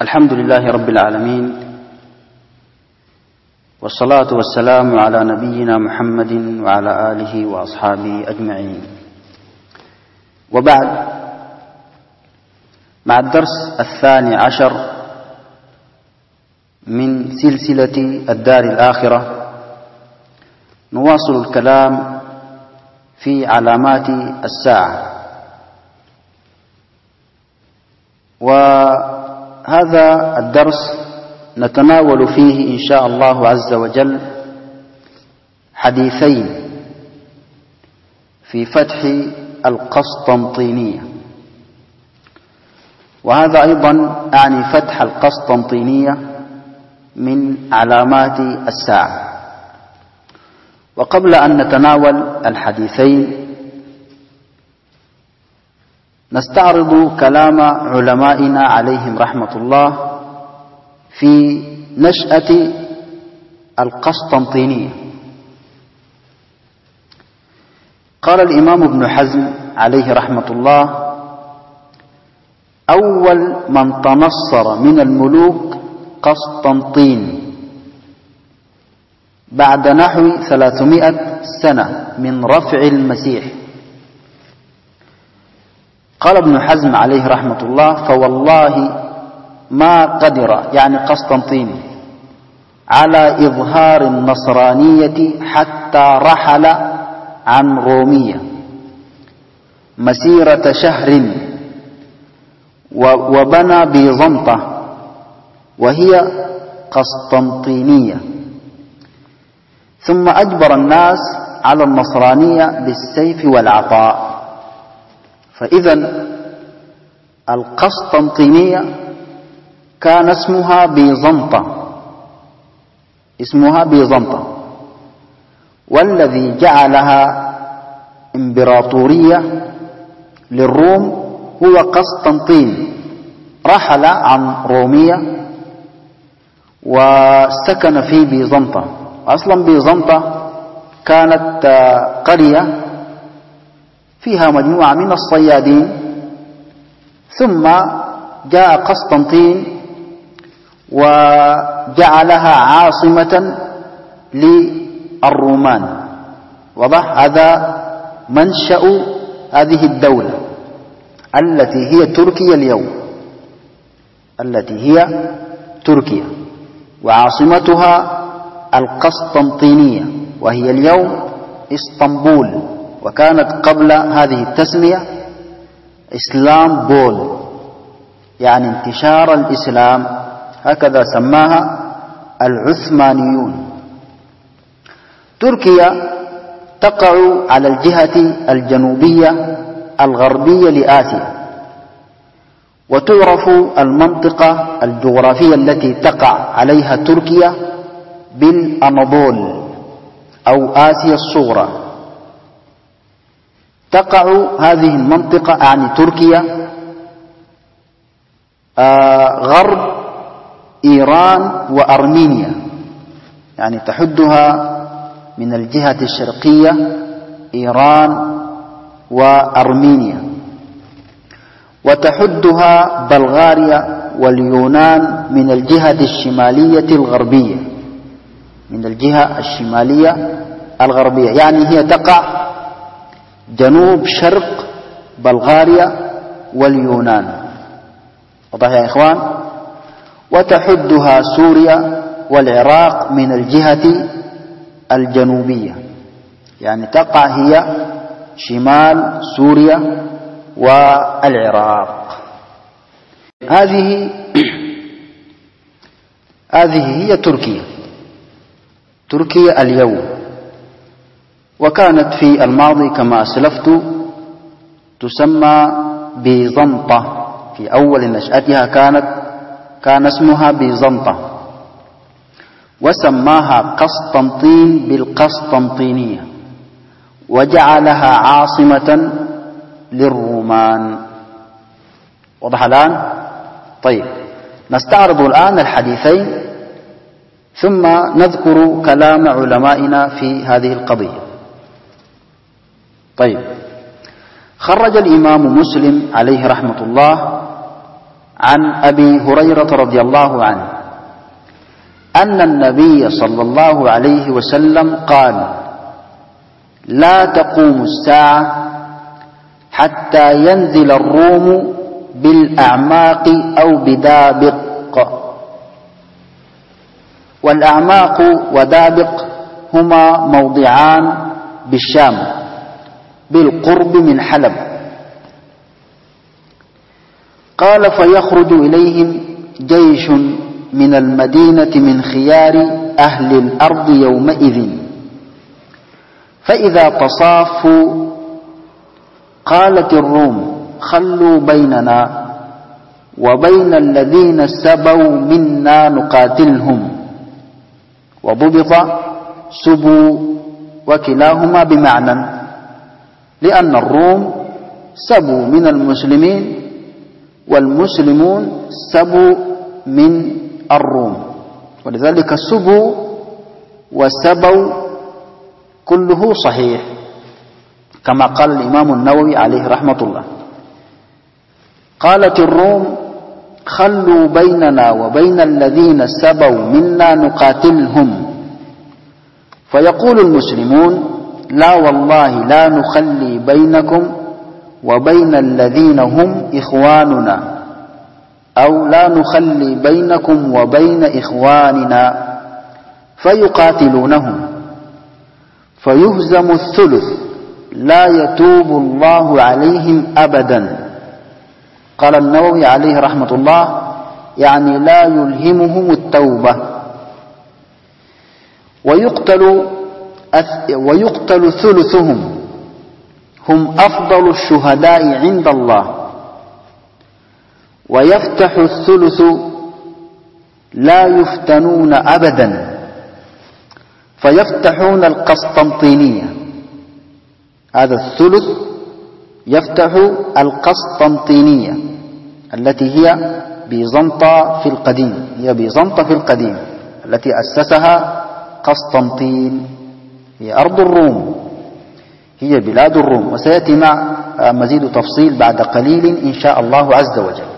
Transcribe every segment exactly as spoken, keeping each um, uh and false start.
الحمد لله رب العالمين، والصلاة والسلام على نبينا محمد وعلى آله وأصحابه أجمعين. وبعد، مع الدرس الثاني عشر من سلسلة الدار الآخرة، نواصل الكلام في علامات الساعة. وهذا الدرس نتناول فيه إن شاء الله عز وجل حديثين في فتح القسطنطينية، وهذا أيضا أعني فتح القسطنطينية من علامات الساعة. وقبل أن نتناول الحديثين نستعرض كلام علمائنا عليهم رحمة الله في نشأة القسطنطينية. قال الإمام ابن حزم عليه رحمة الله: أول من تنصر من الملوك قسطنطين بعد نحو ثلاثمائة سنة من رفع المسيح. قال ابن حزم عليه رحمة الله: فوالله ما قدر، يعني قسطنطين، على إظهار النصرانية حتى رحل عن رومية مسيرة شهر وبنى بيزنطة وهي قسطنطينية، ثم أجبر الناس على النصرانية بالسيف والعطاء. فإذا القسطنطينية كان اسمها بيزنطة، اسمها بيزنطة، والذي جعلها إمبراطورية للروم هو قسطنطين. رحل عن رومية وسكن في بيزنطة. أصلا بيزنطة كانت قرية فيها مجموعة من الصيادين، ثم جاء قسطنطين وجعلها عاصمة للرومان. وضح هذا منشأ هذه الدولة التي هي تركيا اليوم، التي هي تركيا، وعاصمتها القسطنطينية، وهي اليوم اسطنبول. وكانت قبل هذه التسمية إسلام بول، يعني انتشار الإسلام، هكذا سماها العثمانيون. تركيا تقع على الجهة الجنوبية الغربية لآسيا، وتعرف المنطقة الجغرافية التي تقع عليها تركيا بالأناضول أو آسيا الصغرى. تقع هذه المنطقة، يعني تركيا، آه غرب إيران وأرمينيا، يعني تحدها من الجهة الشرقية إيران وأرمينيا، وتحدها بلغاريا واليونان من الجهة الشمالية الغربية، من الجهة الشمالية الغربية، يعني هي تقع جنوب شرق بلغاريا واليونان. واضح يا إخوان؟ وتحدها سوريا والعراق من الجهة الجنوبية، يعني تقع هي شمال سوريا والعراق. هذه هذه هي تركيا، تركيا اليوم. وكانت في الماضي كما أسلفت تسمى بيزنطة. في أول نشأتها كانت كان اسمها بيزنطة، وسماها قسطنطين بالقسطنطينية، وجعلها عاصمة للرومان. وضح الآن؟ طيب، نستعرض الآن الحديثين ثم نذكر كلام علمائنا في هذه القضية. طيب، خرج الإمام مسلم عليه رحمة الله عن أبي هريرة رضي الله عنه أن النبي صلى الله عليه وسلم قال: لا تقوم الساعة حتى ينزل الروم بالأعماق أو بدابق. والأعماق ودابق هما موضعان بالشام بالقرب من حلب. قال: فيخرج إليهم جيش من المدينة من خيار أهل الأرض يومئذ، فإذا تصافوا قالت الروم: خلوا بيننا وبين الذين سبوا منا نقاتلهم. وضبط سبوا وكلاهما بمعنى، لأن الروم سبوا من المسلمين والمسلمون سبوا من الروم، ولذلك سبوا وسبوا كله صحيح كما قال الإمام النووي عليه رحمة الله. قالت الروم: خلوا بيننا وبين الذين سبوا منا نقاتلهم. فيقول المسلمون: لا والله لا نخلي بينكم وبين الذين هم إخواننا، أو لا نخلي بينكم وبين إخواننا، فيقاتلونهم فيهزم الثلث لا يتوب الله عليهم أبدا. قال النووي عليه رحمة الله: يعني لا يلهمهم التوبة. ويقتل ويقتل ثلثهم، هم أفضل الشهداء عند الله. ويفتح الثلث لا يفتنون أبدا، فيفتحون القسطنطينية. هذا الثلث يفتح القسطنطينية التي هي بيزنطة في القديم، هي بيزنطة في القديم التي أسسها قسطنطين، هي أرض الروم، هي بلاد الروم. وسيأتي مع مزيد تفصيل بعد قليل إن شاء الله عز وجل.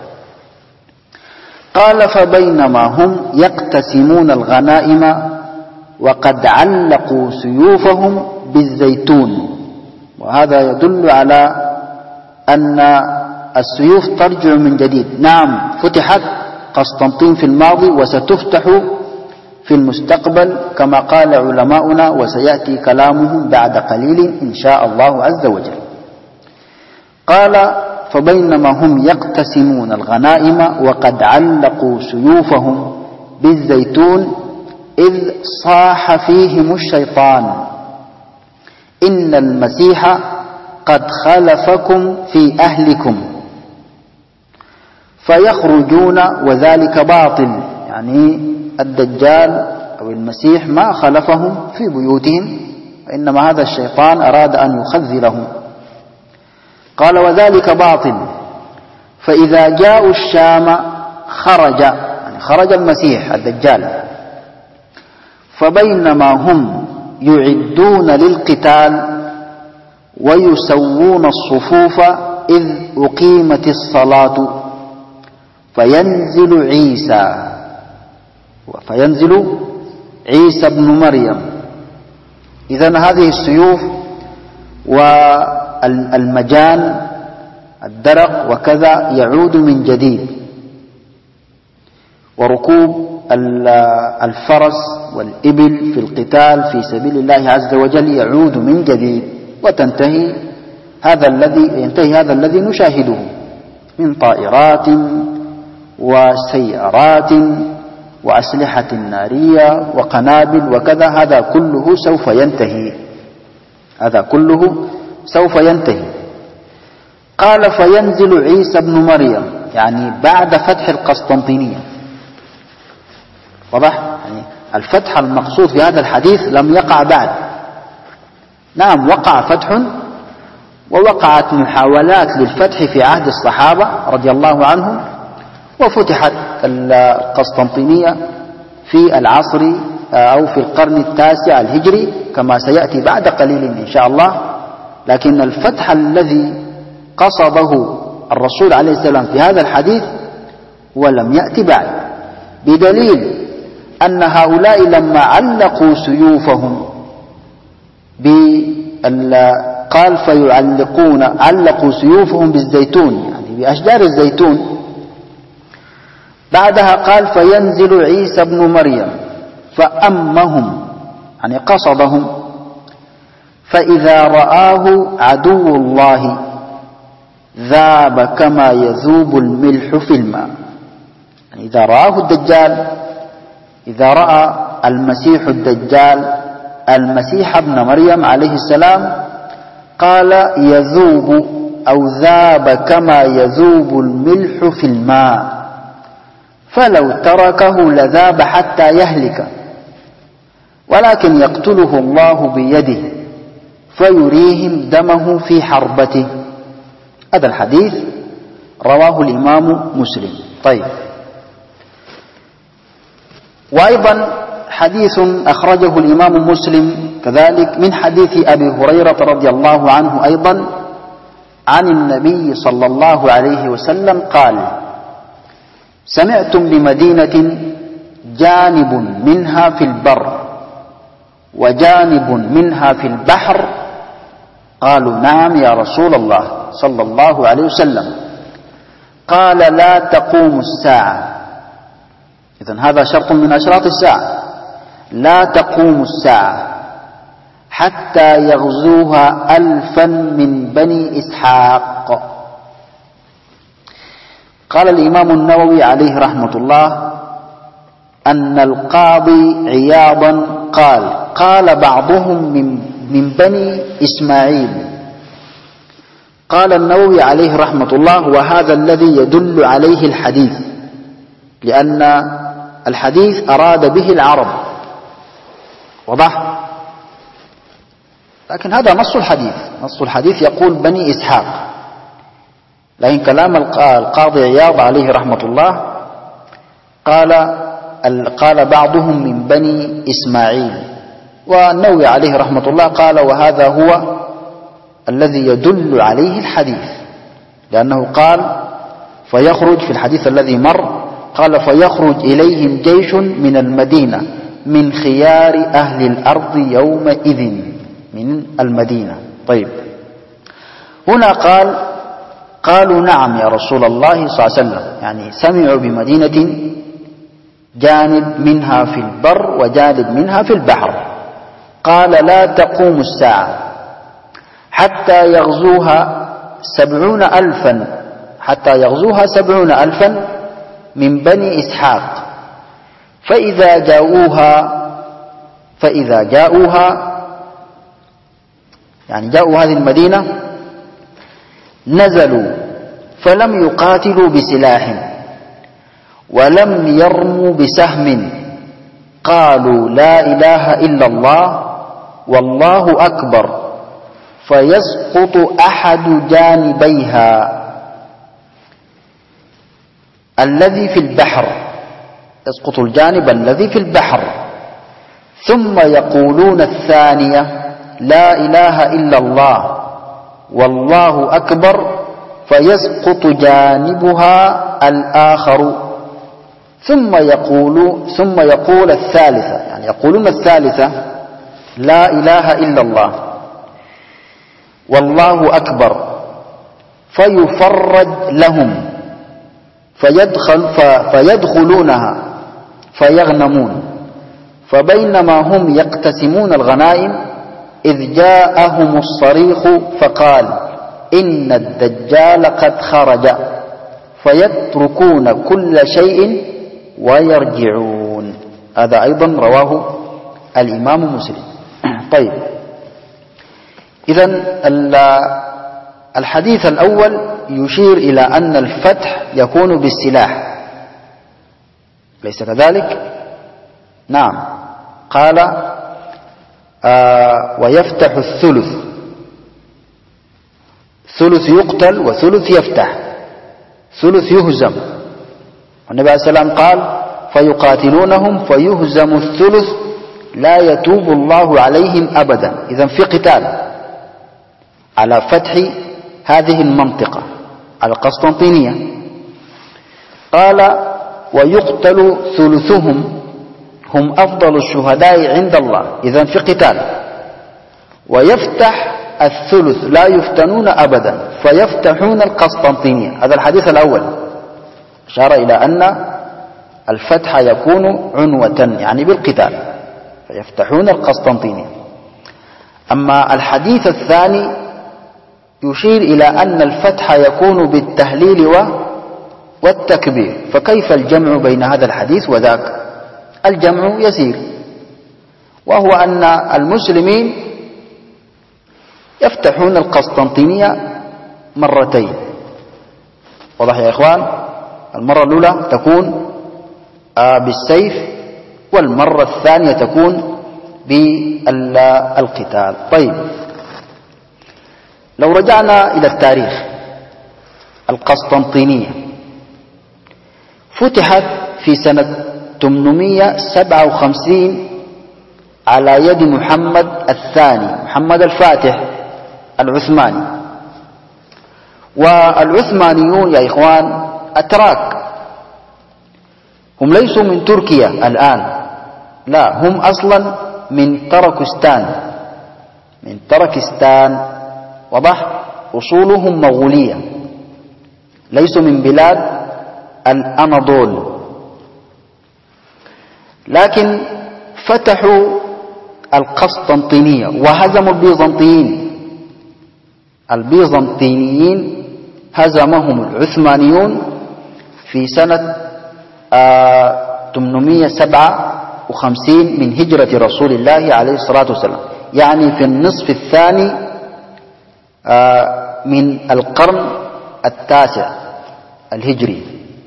قال: فبينما هم يقتسمون الغنائم وقد علقوا سيوفهم بالزيتون. وهذا يدل على أن السيوف ترجع من جديد. نعم، فتحت قسطنطين في الماضي وستفتح في المستقبل كما قال علماؤنا، وسيأتي كلامهم بعد قليل إن شاء الله عز وجل. قال: فبينما هم يقتسمون الغنائم وقد علقوا سيوفهم بالزيتون إذ صاح فيهم الشيطان: إن المسيح قد خلفكم في أهلكم. فيخرجون وذلك باطل، يعني الدجال أو المسيح ما خلفهم في بيوتهم، وإنما هذا الشيطان أراد أن يخذلهم. قال: وذلك باطل. فإذا جاءوا الشام خرج، يعني خرج المسيح الدجال، فبينما هم يعدون للقتال ويسوون الصفوف إذ أقيمت الصلاة فينزل عيسى فينزل عيسى ابن مريم. إذن هذه السيوف والمجان الدرق وكذا يعود من جديد، وركوب الفرس والإبل في القتال في سبيل الله عز وجل يعود من جديد، وتنتهي هذا الذي ينتهي هذا الذي نشاهده من طائرات وسيارات وأسلحة نارية وقنابل وكذا، هذا كله سوف ينتهي، هذا كله سوف ينتهي. قال: فينزل عيسى ابن مريم، يعني بعد فتح القسطنطينية. واضح؟ يعني الفتح المقصود في هذا الحديث لم يقع بعد. نعم، وقع فتح ووقعت محاولات للفتح في عهد الصحابة رضي الله عنهم، وفتحت القسطنطينية في العصر أو في القرن التاسع الهجري كما سيأتي بعد قليل إن شاء الله. لكن الفتح الذي قصده الرسول عليه السلام في هذا الحديث ولم يأت بعد، بدليل أن هؤلاء لما علقوا سيوفهم قال فيعلقون علقوا سيوفهم بالزيتون، يعني بأشجار الزيتون. بعدها قال فينزل عيسى ابن مريم فأمهم، يعني قصدهم، فإذا رآه عدو الله ذاب كما يذوب الملح في الماء. يعني إذا رآه الدجال، إذا رأى المسيح الدجال المسيح ابن مريم عليه السلام، قال يذوب أو ذاب كما يذوب الملح في الماء، فلو تركه لذاب حتى يهلك، ولكن يقتله الله بيده فيريهم دمه في حربته. هذا الحديث رواه الإمام مسلم. طيب، وأيضا حديث أخرجه الإمام مسلم كذلك من حديث أبي هريرة رضي الله عنه أيضا عن النبي صلى الله عليه وسلم قال: سمعتم بمدينة جانب منها في البر وجانب منها في البحر؟ قالوا: نعم يا رسول الله صلى الله عليه وسلم. قال: لا تقوم الساعة. إذن هذا شرط من أشراط الساعة. لا تقوم الساعة حتى يغزوها ألفا من بني إسحاق. قال الإمام النووي عليه رحمة الله أن القاضي عياضا قال: قال بعضهم من, من بني إسماعيل. قال النووي عليه رحمة الله: وهذا الذي يدل عليه الحديث، لأن الحديث أراد به العرب، وضح؟ لكن هذا نص الحديث، نص الحديث يقول بني إسحاق، لكن كلام القاضي عياض عليه رحمة الله قال قال بعضهم من بني إسماعيل، والنووي عليه رحمة الله قال: وهذا هو الذي يدل عليه الحديث، لأنه قال فيخرج في الحديث الذي مر، قال: فيخرج إليهم جيش من المدينة من خيار أهل الأرض يومئذ من المدينة. طيب، هنا قال قالوا: نعم يا رسول الله صلى الله عليه وسلم، يعني سمعوا بمدينة جانب منها في البر وجانب منها في البحر. قال: لا تقوم الساعة حتى يغزوها سبعون ألفا حتى يغزوها سبعون ألفا من بني إسحاق، فإذا جاءوها فإذا جاءوها يعني جاءوا هذه المدينة نزلوا فلم يقاتلوا بسلاح ولم يرموا بسهم، قالوا: لا إله إلا الله والله أكبر، فيسقط أحد جانبيها الذي في البحر، يسقط الجانب الذي في البحر، ثم يقولون الثانية: لا إله إلا الله والله أكبر، فيسقط جانبها الآخر، ثم يقول ثم يقول الثالثة، يعني يقولون الثالثة: لا إله إلا الله والله أكبر، فيفرج لهم فيدخل فيدخلونها فيغنمون. فبينما هم يقتسمون الغنائم إذ جاءهم الصريخ فقال: إن الدجال قد خرج، فيتركون كل شيء ويرجعون. هذا أيضا رواه الإمام مسلم. طيب، إذن الحديث الأول يشير إلى أن الفتح يكون بالسلاح، ليس كذلك؟ نعم، قال: آه ويفتح الثلث، ثلث يقتل وثلث يفتح، ثلث يهزم. النبي عليه السلام قال: فيقاتلونهم فيهزم الثلث لا يتوب الله عليهم أبدا. إذن في قتال على فتح هذه المنطقة، على القسطنطينية. قال ويقتل ثلثهم هم أفضل الشهداء عند الله، إذن في قتال. ويفتح الثلث لا يفتنون أبدا فيفتحون القسطنطينية. هذا الحديث الأول أشار إلى أن الفتح يكون عنوة يعني بالقتال، فيفتحون القسطنطينية. أما الحديث الثاني يشير إلى أن الفتح يكون بالتهليل والتكبير، فكيف الجمع بين هذا الحديث وذاك؟ الجمع يسير، وهو أن المسلمين يفتحون القسطنطينية مرتين. واضح يا إخوان؟ المرة الأولى تكون بالسيف، والمرة الثانية تكون بالقتال. طيب، لو رجعنا إلى التاريخ، القسطنطينية فتحت في سنة ثمانمائة وسبعة وخمسين على يد محمد الثاني، محمد الفاتح العثماني. والعثمانيون يا إخوان أتراك، هم ليسوا من تركيا الآن، لا، هم أصلا من تركستان، من تركستان. وضح؟ أصولهم مغولية، ليسوا من بلاد الأناضول، لكن فتحوا القسطنطينية وهزموا البيزنطيين. البيزنطيين هزمهم العثمانيون في سنة ثمانمائة وسبعة وخمسين من هجرة رسول الله عليه الصلاة والسلام، يعني في النصف الثاني من القرن التاسع الهجري.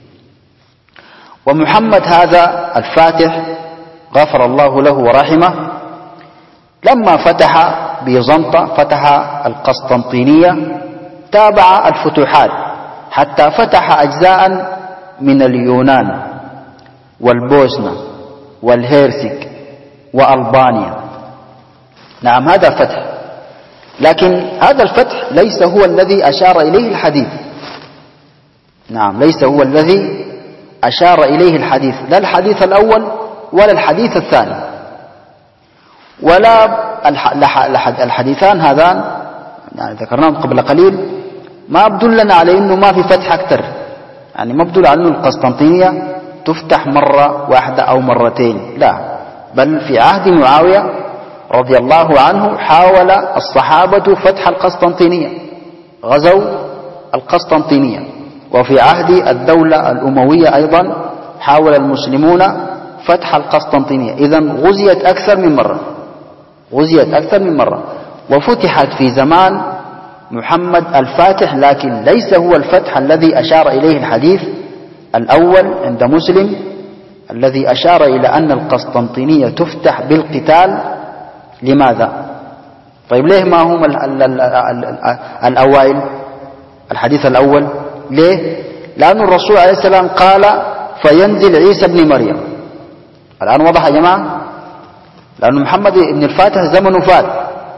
ومحمد هذا الفاتح غفر الله له ورحمه لما فتح بيزنطة، فتح القسطنطينية، تابع الفتوحات حتى فتح أجزاء من اليونان والبوسنة والهيرسك وألبانيا. نعم، هذا فتح، لكن هذا الفتح ليس هو الذي أشار إليه الحديث. نعم، ليس هو الذي أشار إليه الحديث، لا الحديث الأول ولا الحديث الثاني، ولا الحديثان هذان يعني ذكرناهم قبل قليل ما بدلنا على أنه ما في فتح أكثر، يعني ما بدل على أنه القسطنطينية تفتح مرة واحدة أو مرتين، لا، بل في عهد معاوية رضي الله عنه حاول الصحابة فتح القسطنطينية، غزوا القسطنطينية. وفي عهد الدولة الأموية أيضا حاول المسلمون فتح القسطنطينية. إذن غزيت أكثر من مرة، غزيت أكثر من مرة، وفتحت في زمان محمد الفاتح، لكن ليس هو الفتح الذي أشار إليه الحديث الأول عند مسلم، الذي أشار إلى أن القسطنطينية تفتح بالقتال. لماذا؟ طيب ليه ما هم الأوائل الحديث الأول؟ ليه؟ لأن الرسول عليه السلام قال فينزل عيسى بن مريم. الآن وضح يا جماعة؟ لأن محمد بن الفاتح زمنه فات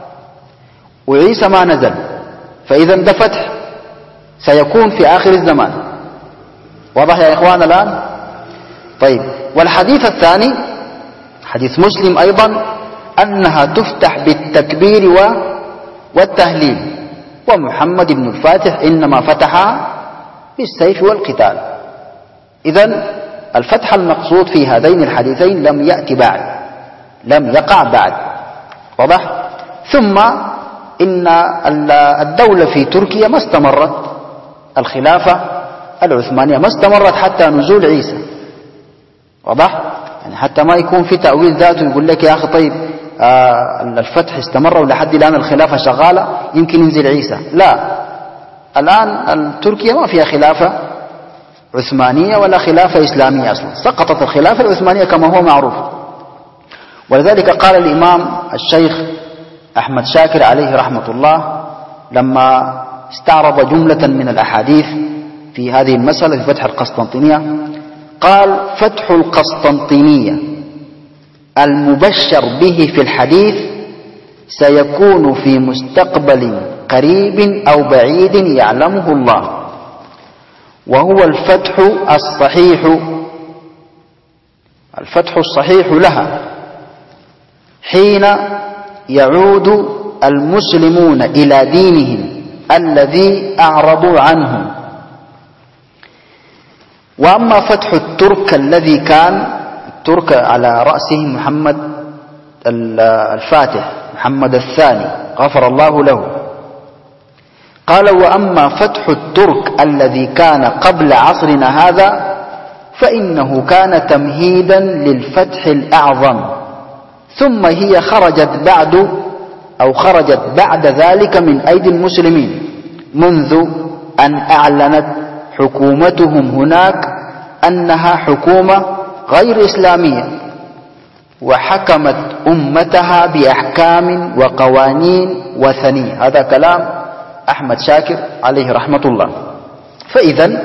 وعيسى ما نزل، فإذا ده فتح سيكون في آخر الزمان. واضح يا إخوان الآن؟ طيب، والحديث الثاني حديث مسلم أيضا أنها تفتح بالتكبير والتهليل، ومحمد بن الفاتح إنما فتحها بالسيف والقتال. إذن الفتح المقصود في هذين الحديثين لم يأتي بعد، لم يقع بعد. واضح؟ ثم إن الدولة في تركيا ما استمرت، الخلافة العثمانية ما استمرت حتى نزول عيسى. واضح؟ يعني حتى ما يكون في تأويل ذاته يقول لك يا أخي طيب آه الفتح استمر ولحد الآن الخلافة شغالة يمكن ينزل عيسى. لا، الآن تركيا ما فيها خلافة عثمانية ولا خلافة إسلامية أصلا، سقطت الخلافة العثمانية كما هو معروف. ولذلك قال الإمام الشيخ أحمد شاكر عليه رحمة الله لما استعرض جملة من الأحاديث في هذه المسألة في فتح القسطنطينية، قال فتح القسطنطينية المبشر به في الحديث سيكون في مستقبل قريب أو بعيد يعلمه الله، وهو الفتح الصحيح، الفتح الصحيح لها حين يعود المسلمون إلى دينهم الذي أعرضوا عنه. وأما فتح الترك الذي كان الترك على رأسهم محمد الفاتح محمد الثاني غفر الله له، قال وأما فتح الترك الذي كان قبل عصرنا هذا فإنه كان تمهيدا للفتح الأعظم، ثم هي خرجت بعد أو خرجت بعد ذلك من أيدي المسلمين منذ أن أعلنت حكومتهم هناك أنها حكومة غير إسلامية، وحكمت أمتها بأحكام وقوانين وثنية. هذا كلام أحمد شاكر عليه رحمة الله. فإذا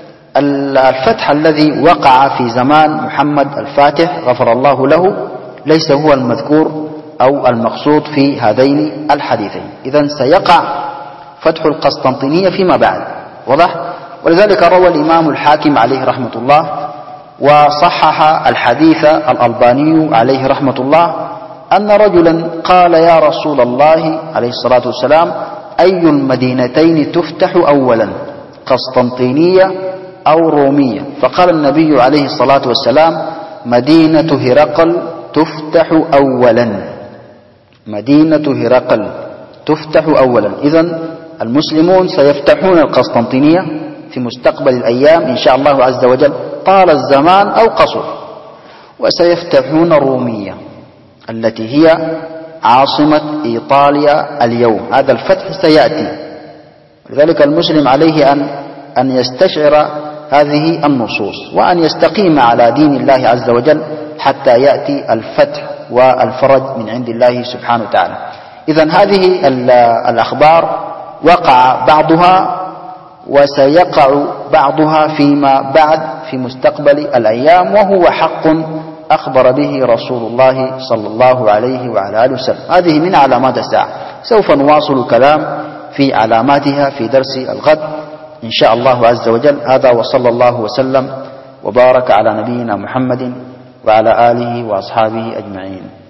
الفتح الذي وقع في زمان محمد الفاتح غفر الله له ليس هو المذكور أو المقصود في هذين الحديثين. إذن سيقع فتح القسطنطينية فيما بعد، واضح؟ ولذلك روى الإمام الحاكم عليه رحمة الله وصحح الحديث الألباني عليه رحمة الله أن رجلا قال يا رسول الله عليه الصلاة والسلام أي المدينتين تفتح أولا، قسطنطينية أو رومية؟ فقال النبي عليه الصلاة والسلام مدينة هرقل تفتح أولا، مدينة هرقل تفتح أولا. إذن المسلمون سيفتحون القسطنطينية في مستقبل الأيام إن شاء الله عز وجل طال الزمان أو قصر، وسيفتحون الرومية التي هي عاصمة إيطاليا اليوم. هذا الفتح سيأتي، لذلك المسلم عليه أن أن يستشعر هذه النصوص وأن يستقيم على دين الله عز وجل حتى يأتي الفتح والفرج من عند الله سبحانه وتعالى. إذن هذه الأخبار وقع بعضها وسيقع بعضها فيما بعد في مستقبل الأيام، وهو حق أخبر به رسول الله صلى الله عليه وعلى آله وسلم. هذه من علامات الساعة، سوف نواصل الكلام في علاماتها في درس الغد إن شاء الله عز وجل. هذا وصلى الله وسلم وبارك على نبينا محمد وعلى آله وأصحابه أجمعين.